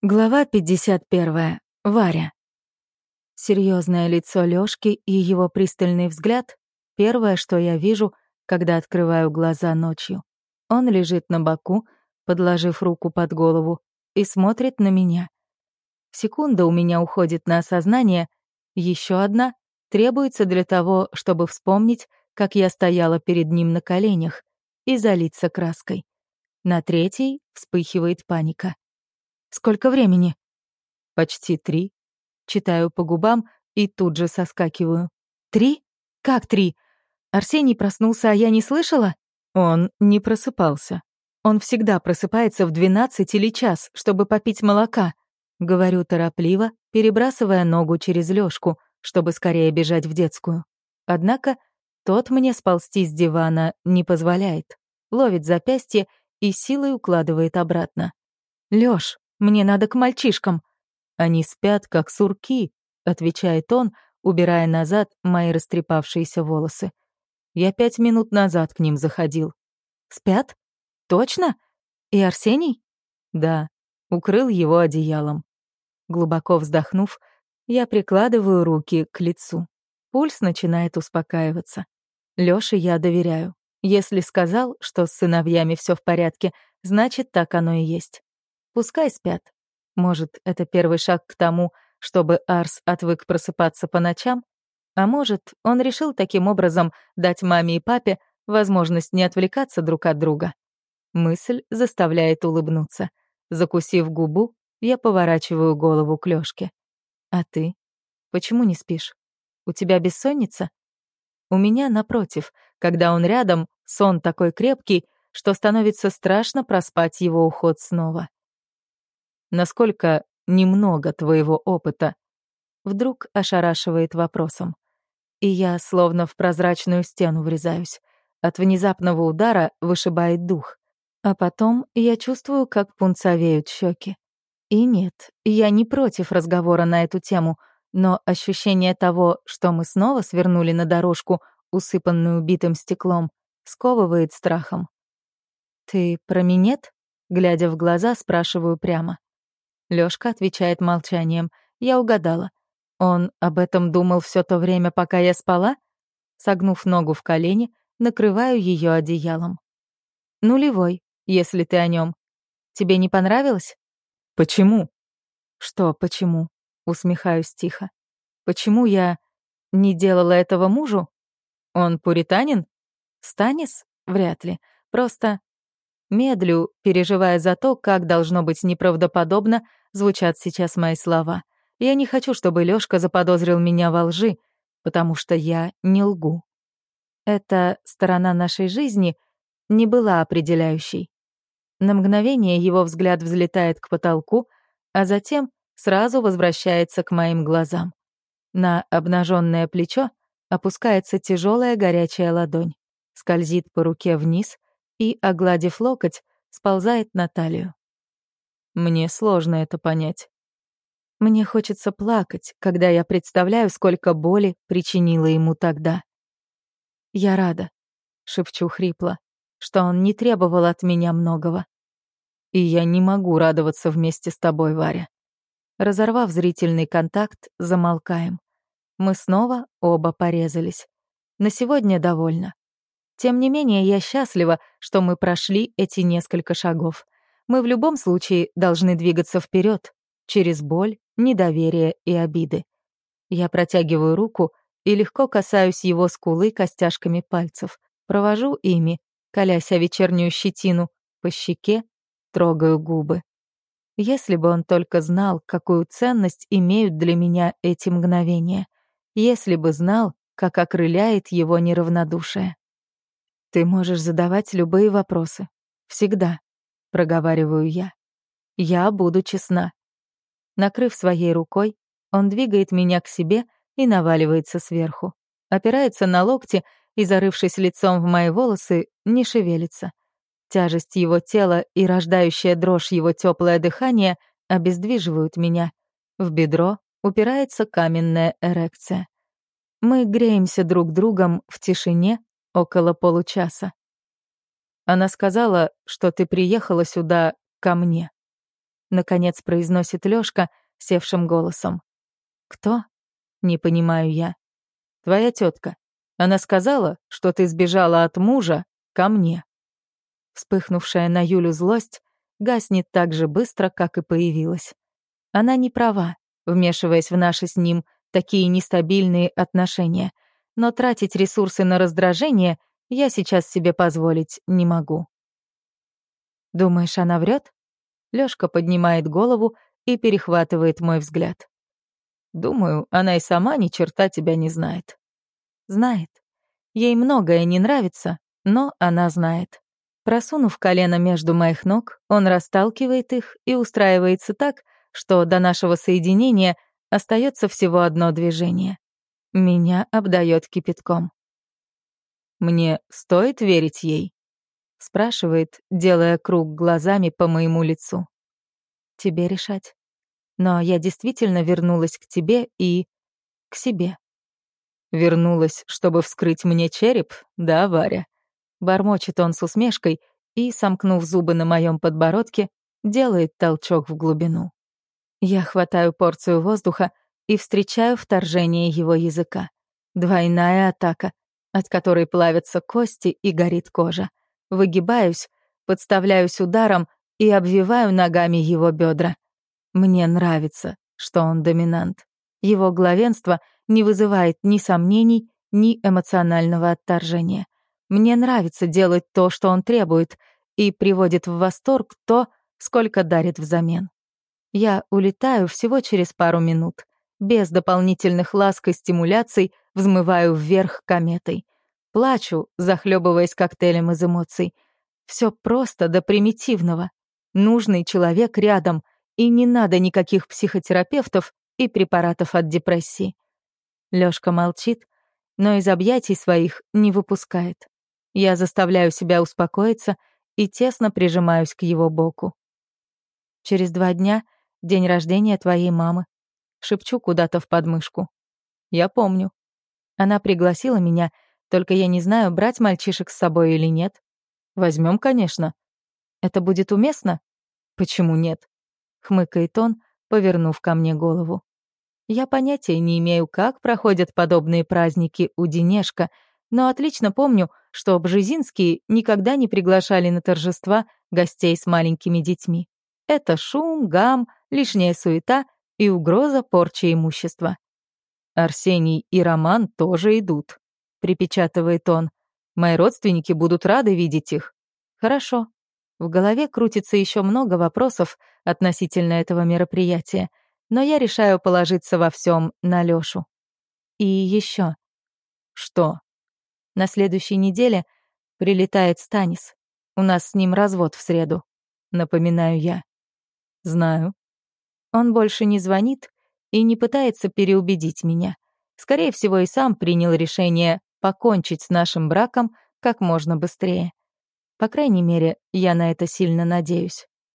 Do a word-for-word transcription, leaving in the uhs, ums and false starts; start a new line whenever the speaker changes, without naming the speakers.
Глава пятьдесят первая. Варя. Серьезное лицо Лёшки и его пристальный взгляд — первое, что я вижу, когда открываю глаза ночью. Он лежит на боку, подложив руку под голову, и смотрит на меня. Секунда у меня уходит на осознание, еще одна требуется для того, чтобы вспомнить, как я стояла перед ним на коленях, и залиться краской. На третьей вспыхивает паника. «Сколько времени?» «Почти три». Читаю по губам и тут же соскакиваю. «Три? Как три? Арсений проснулся, а я не слышала?» Он не просыпался. Он всегда просыпается в двенадцать или час, чтобы попить молока. Говорю торопливо, перебрасывая ногу через Лёшку, чтобы скорее бежать в детскую. Однако тот мне сползти с дивана не позволяет. Ловит запястье и силой укладывает обратно. «Лёш, мне надо к мальчишкам». «Они спят, как сурки», — отвечает он, убирая назад мои растрепавшиеся волосы. Я пять минут назад к ним заходил. «Спят? Точно? И Арсений?» «Да», укрыл его одеялом. Глубоко вздохнув, я прикладываю руки к лицу. Пульс начинает успокаиваться. Лёше я доверяю. Если сказал, что с сыновьями всё в порядке, значит, так оно и есть. Пускай спят. Может, это первый шаг к тому, чтобы Арс отвык просыпаться по ночам? А может, он решил таким образом дать маме и папе возможность не отвлекаться друг от друга? Мысль заставляет улыбнуться. Закусив губу, я поворачиваю голову к Лёшке. «А ты? Почему не спишь? У тебя бессонница?» У меня, напротив, когда он рядом, сон такой крепкий, что становится страшно проспать его уход снова. «Насколько немного твоего опыта?» Вдруг ошарашивает вопросом. И я словно в прозрачную стену врезаюсь. От внезапного удара вышибает дух. А потом я чувствую, как пунцовеют щеки. И нет, я не против разговора на эту тему, но ощущение того, что мы снова свернули на дорожку, усыпанную битым стеклом, сковывает страхом. «Ты про минет?» Глядя в глаза, спрашиваю прямо. Лёшка отвечает молчанием. Я угадала. Он об этом думал всё то время, пока я спала? Согнув ногу в колени, накрываю её одеялом. «Нулевой, если ты о нём. Тебе не понравилось?» «Почему?» «Что почему?» Усмехаюсь тихо. «Почему я не делала этого мужу? Он пуританин? Станис? Вряд ли. Просто медлю, переживая за то, как должно быть неправдоподобно звучат сейчас мои слова. Я не хочу, чтобы Лёшка заподозрил меня во лжи, потому что я не лгу. Эта сторона нашей жизни не была определяющей. На мгновение его взгляд взлетает к потолку, а затем сразу возвращается к моим глазам. На обнаженное плечо опускается тяжелая горячая ладонь, скользит по руке вниз и, огладив локоть, сползает на талию. Мне сложно это понять. Мне хочется плакать, когда я представляю, сколько боли причинила ему тогда. «Я рада», — шепчу хрипло, что он не требовал от меня многого. И я не могу радоваться вместе с тобой, Варя. Разорвав зрительный контакт, замолкаем. Мы снова оба порезались. На сегодня довольна. Тем не менее, я счастлива, что мы прошли эти несколько шагов. Мы в любом случае должны двигаться вперед, через боль, недоверие и обиды. Я протягиваю руку и легко касаюсь его скулы костяшками пальцев, провожу ими, колясь о вечернюю щетину, по щеке, трогаю губы. Если бы он только знал, какую ценность имеют для меня эти мгновения. Если бы знал, как окрыляет его неравнодушие. «Ты можешь задавать любые вопросы. Всегда», — проговариваю я. «Я буду честна». Накрыв своей рукой, он двигает меня к себе и наваливается сверху. Опирается на локти и, зарывшись лицом в мои волосы, не шевелится. Тяжесть его тела и рождающая дрожь его теплое дыхание обездвиживают меня. В бедро упирается каменная эрекция. Мы греемся друг другом в тишине около получаса. Она сказала, что ты приехала сюда ко мне. наконец произносит Лёшка севшим голосом. «Кто?» — не понимаю я. «Твоя тетка. Она сказала, что ты сбежала от мужа ко мне». Вспыхнувшая на Юлю злость гаснет так же быстро, как и появилась. Она не права, вмешиваясь в наши с ним такие нестабильные отношения, но тратить ресурсы на раздражение я сейчас себе позволить не могу. «Думаешь, она врет? Лёшка поднимает голову и перехватывает мой взгляд. «Думаю, она и сама ни черта тебя не знает». Знает. Ей многое не нравится, но она знает. Просунув колено между моих ног, он расталкивает их и устраивается так, что до нашего соединения остается всего одно движение. Меня обдает кипятком. «Мне стоит верить ей?» — спрашивает, делая круг глазами по моему лицу. «Тебе решать. Но я действительно вернулась к тебе и... к себе». «Вернулась, чтобы вскрыть мне череп, да, Варя?» Бормочет он с усмешкой и, сомкнув зубы на моем подбородке, делает толчок в глубину. Я хватаю порцию воздуха и встречаю вторжение его языка. Двойная атака, от которой плавятся кости и горит кожа. Выгибаюсь, подставляюсь ударом и обвиваю ногами его бедра. Мне нравится, что он доминант. Его главенство не вызывает ни сомнений, ни эмоционального отторжения. Мне нравится делать то, что он требует, и приводит в восторг то, сколько дарит взамен. Я улетаю всего через пару минут. Без дополнительных ласк и стимуляций взмываю вверх кометой. Плачу, захлебываясь коктейлем из эмоций. Все просто до примитивного. Нужный человек рядом, и не надо никаких психотерапевтов и препаратов от депрессии. Лёшка молчит, но из объятий своих не выпускает. Я заставляю себя успокоиться и тесно прижимаюсь к его боку. «Через два дня — день рождения твоей мамы», — шепчу куда-то в подмышку. «Я помню. Она пригласила меня, только я не знаю, брать мальчишек с собой или нет. Возьмем, конечно. Это будет уместно? Почему нет?» — хмыкает он, повернув ко мне голову. Я понятия не имею, как проходят подобные праздники у Денешка, но отлично помню, что бжезинские никогда не приглашали на торжества гостей с маленькими детьми. Это шум, гам, лишняя суета и угроза порчи имущества. «Арсений и Роман тоже идут», — припечатывает он. «Мои родственники будут рады видеть их». «Хорошо». В голове крутится еще много вопросов относительно этого мероприятия, но я решаю положиться во всем на Лёшу. И еще. «Что?» На следующей неделе прилетает Станис. У нас с ним развод в среду. Напоминаю я. Знаю. Он больше не звонит и не пытается переубедить меня. Скорее всего, и сам принял решение покончить с нашим браком как можно быстрее. По крайней мере, я на это сильно надеюсь.